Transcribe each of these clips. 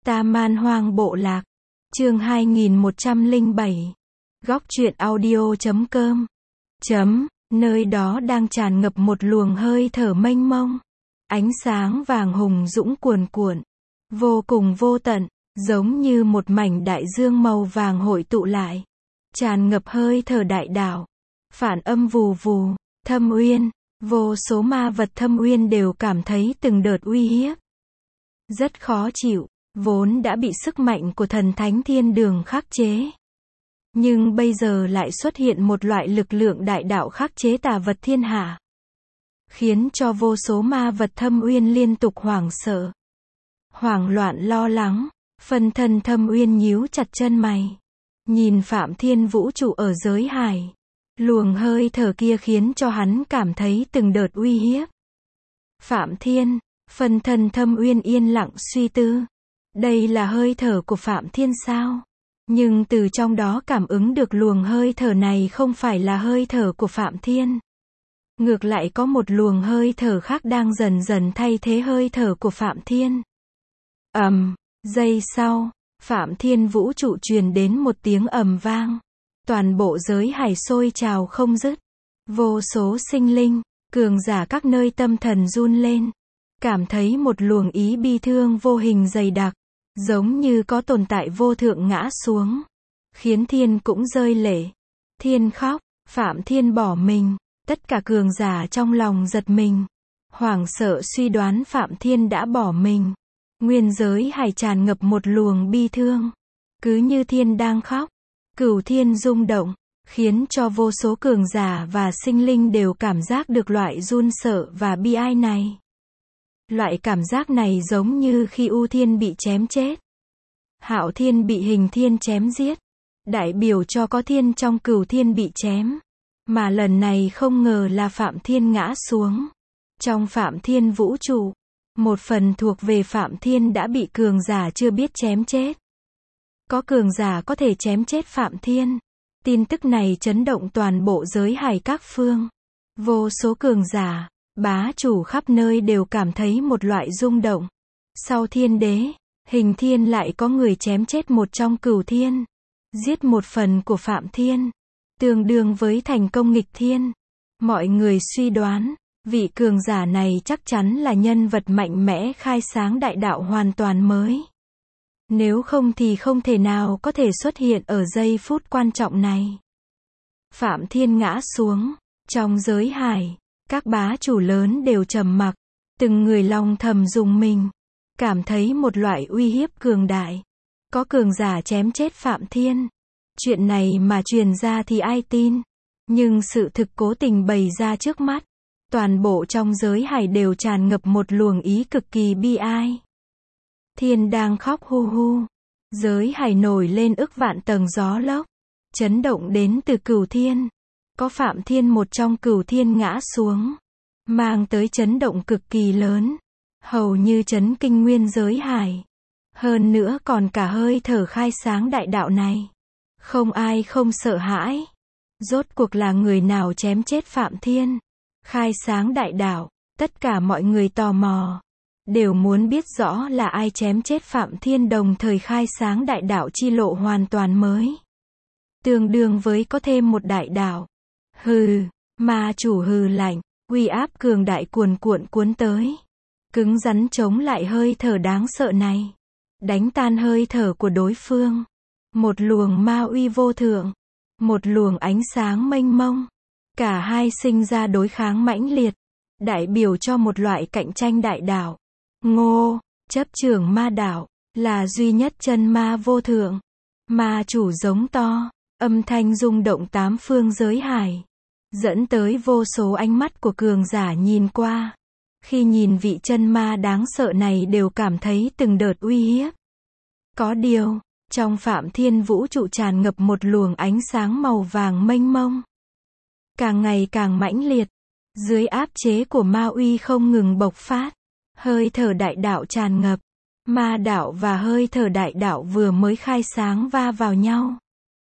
Ta Man Hoang Bộ Lạc. Chương 2107. Góc truyện audio.com. Nơi đó đang tràn ngập một luồng hơi thở mênh mông. Ánh sáng vàng hùng dũng cuồn cuộn. Vô cùng vô tận, giống như một mảnh đại dương màu vàng hội tụ lại. Tràn ngập hơi thở đại đạo. Phản âm vù vù, thâm uyên. Vô số ma vật thâm uyên đều cảm thấy từng đợt uy hiếp. Rất khó chịu, vốn đã bị sức mạnh của thần thánh thiên đường khắc chế. Nhưng bây giờ lại xuất hiện một loại lực lượng đại đạo khắc chế tà vật thiên hạ. Khiến cho vô số ma vật thâm uyên liên tục hoảng sợ. Hoảng loạn lo lắng, phân thân thâm uyên nhíu chặt chân mày. Nhìn Phạm Thiên vũ trụ ở giới hải. Luồng hơi thở kia khiến cho hắn cảm thấy từng đợt uy hiếp. Phạm Thiên, phân thân thâm uyên yên lặng suy tư. Đây là hơi thở của Phạm Thiên sao? Nhưng từ trong đó cảm ứng được luồng hơi thở này không phải là hơi thở của Phạm Thiên. Ngược lại có một luồng hơi thở khác đang dần dần thay thế hơi thở của Phạm Thiên. Giây sau, Phạm Thiên vũ trụ truyền đến một tiếng ầm vang. Toàn bộ giới hải sôi trào không dứt. Vô số sinh linh, cường giả các nơi tâm thần run lên. Cảm thấy một luồng ý bi thương vô hình dày đặc. Giống như có tồn tại vô thượng ngã xuống. Khiến thiên cũng rơi lệ. Thiên khóc, Phạm Thiên bỏ mình. Tất cả cường giả trong lòng giật mình. Hoảng sợ suy đoán Phạm Thiên đã bỏ mình. Nguyên giới hải tràn ngập một luồng bi thương. Cứ như thiên đang khóc. Cửu thiên rung động, khiến cho vô số cường giả và sinh linh đều cảm giác được loại run sợ và bi ai này. Loại cảm giác này giống như khi U Thiên bị chém chết. Hạo Thiên bị Hình Thiên chém giết. Đại biểu cho có thiên trong Cửu Thiên bị chém. Mà lần này không ngờ là Phạm Thiên ngã xuống. Trong Phạm Thiên vũ trụ, một phần thuộc về Phạm Thiên đã bị cường giả chưa biết chém chết. Có cường giả có thể chém chết Phạm Thiên. Tin tức này chấn động toàn bộ giới hải các phương. Vô số cường giả, bá chủ khắp nơi đều cảm thấy một loại rung động. Sau Thiên Đế, Hình Thiên lại có người chém chết một trong Cửu Thiên. Giết một phần của Phạm Thiên. Tương đương với thành công nghịch thiên. Mọi người suy đoán, vị cường giả này chắc chắn là nhân vật mạnh mẽ khai sáng đại đạo hoàn toàn mới. Nếu không thì không thể nào có thể xuất hiện ở giây phút quan trọng này. Phạm Thiên ngã xuống. Trong giới hải, các bá chủ lớn đều trầm mặc. Từng người lòng thầm rùng mình. Cảm thấy một loại uy hiếp cường đại. Có cường giả chém chết Phạm Thiên. Chuyện này mà truyền ra thì ai tin. Nhưng sự thực cố tình bày ra trước mắt. Toàn bộ trong giới hải đều tràn ngập một luồng ý cực kỳ bi ai. Thiên đang khóc hu hu. Giới hải nổi lên ức vạn tầng gió lốc. Chấn động đến từ Cửu Thiên. Có Phạm Thiên một trong Cửu Thiên ngã xuống. Mang tới chấn động cực kỳ lớn. Hầu như chấn kinh nguyên giới hải. Hơn nữa còn cả hơi thở khai sáng đại đạo này. Không ai không sợ hãi. Rốt cuộc là người nào chém chết Phạm Thiên? Khai sáng đại đạo. Tất cả mọi người tò mò. Đều muốn biết rõ là ai chém chết Phạm Thiên đồng thời khai sáng đại đạo chi lộ hoàn toàn mới. Tương đương với có thêm một đại đạo. Hừ, ma chủ hừ lạnh, uy áp cường đại cuồn cuộn cuốn tới. Cứng rắn chống lại hơi thở đáng sợ này. Đánh tan hơi thở của đối phương. Một luồng ma uy vô thượng. Một luồng ánh sáng mênh mông. Cả hai sinh ra đối kháng mãnh liệt. Đại biểu cho một loại cạnh tranh đại đạo. Ngô, chấp trưởng ma đạo, là duy nhất chân ma vô thượng. Ma chủ giống to, âm thanh rung động tám phương giới hải. Dẫn tới vô số ánh mắt của cường giả nhìn qua. Khi nhìn vị chân ma đáng sợ này đều cảm thấy từng đợt uy hiếp. Có điều, trong Phạm Thiên vũ trụ tràn ngập một luồng ánh sáng màu vàng mênh mông. Càng ngày càng mãnh liệt. Dưới áp chế của ma uy không ngừng bộc phát. Hơi thở đại đạo tràn ngập. Ma đạo và hơi thở đại đạo vừa mới khai sáng va vào nhau.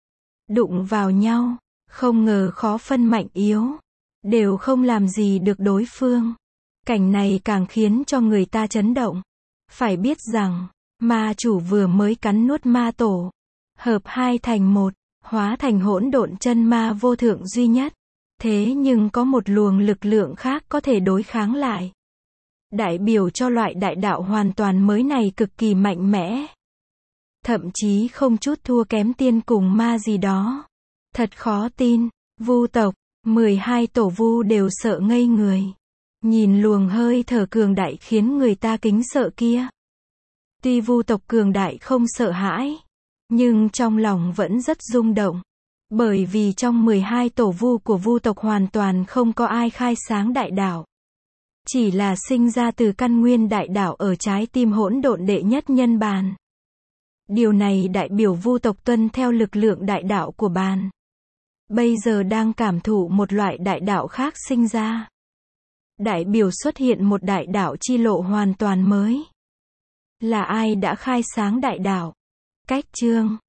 Đụng vào nhau. Không ngờ khó phân mạnh yếu. Đều không làm gì được đối phương. Cảnh này càng khiến cho người ta chấn động. Phải biết rằng, Ma chủ vừa mới cắn nuốt ma tổ, hợp hai thành một, hóa thành hỗn độn chân ma vô thượng duy nhất. Thế nhưng có một luồng lực lượng khác có thể đối kháng lại. Đại biểu cho loại đại đạo hoàn toàn mới này cực kỳ mạnh mẽ. Thậm chí không chút thua kém tiên cùng ma gì đó. Thật khó tin, Vu tộc, 12 tổ vu đều sợ ngây người. Nhìn luồng hơi thở cường đại khiến người ta kính sợ kia. Tuy Vu tộc cường đại không sợ hãi, nhưng trong lòng vẫn rất rung động. Bởi vì trong 12 tổ vu của Vu tộc hoàn toàn không có ai khai sáng đại đạo. Chỉ là sinh ra từ căn nguyên đại đạo ở trái tim hỗn độn đệ nhất nhân bàn. Điều này đại biểu Vu tộc tuân theo lực lượng đại đạo của bàn. Bây giờ đang cảm thụ một loại đại đạo khác sinh ra. Đại biểu xuất hiện một đại đạo chi lộ hoàn toàn mới. Là ai đã khai sáng đại đạo? Cách chương